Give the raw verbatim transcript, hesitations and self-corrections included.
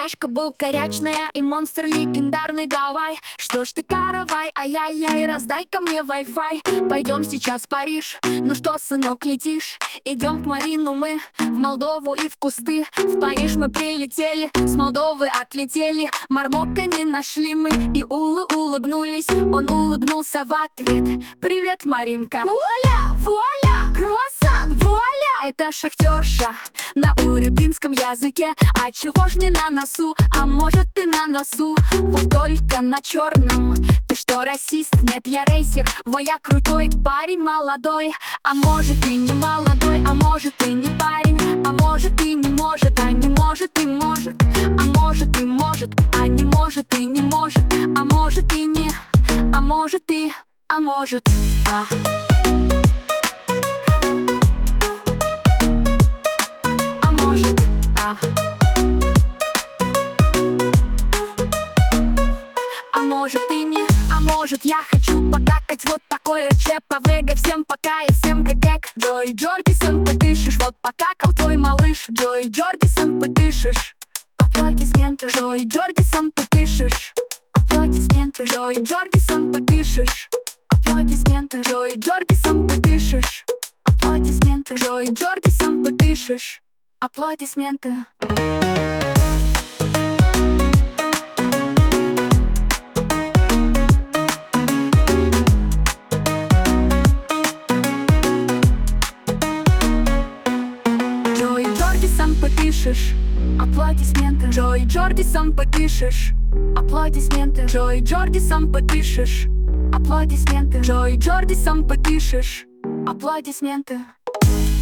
чашка был корячная и монстр легендарный. Давай, что ж ты каравай, ай-яй-яй, раздай-ка мне Wi-Fi. Пойдем сейчас в Париж, ну что, сынок, летишь? Идем к Марину мы, в Молдову и в кусты. В Париж мы прилетели, с Молдовы отлетели. Мармока не нашли мы и улы улыбнулись. Он улыбнулся в ответ: привет, Маринка. Вуаля, вуаля, круассан, вуаля. Это шахтерша на урюпинском языке. А чего ж не на носу? А может ты на носу? Вот только на черном. Ты что, расист? Нет, я рейсер. Во, я крутой парень молодой. А может и не молодой, а может и не парень. А может и не может, а не может и может. А может и может, а не может и не может. А может и не, а может и, а может а. А может а. А может и не, а может я хочу покакать. Вот такое ЧПВГ. Всем пока и всем гэг. Джой Джордисон, подышишь. Вот покакал твой малыш. Джой Джордисон, подышишь. Аплодисменты. Джой Джордисон, подышишь. Аплодисменты. Джой Джордисон, подышишь. Аплодисменты. Джой Джордисон, подышишь. Аплодисменты. Джой Джордисон, подышишь. Аплодисменты. Джой Джордисон, подышишь. Аплодисменты. Джой Джордисон, подышишь. Аплодисменты. Джой Джордисон, подышишь. Аплодисменты. Джой Джордисон, подышишь. Аплодисменты.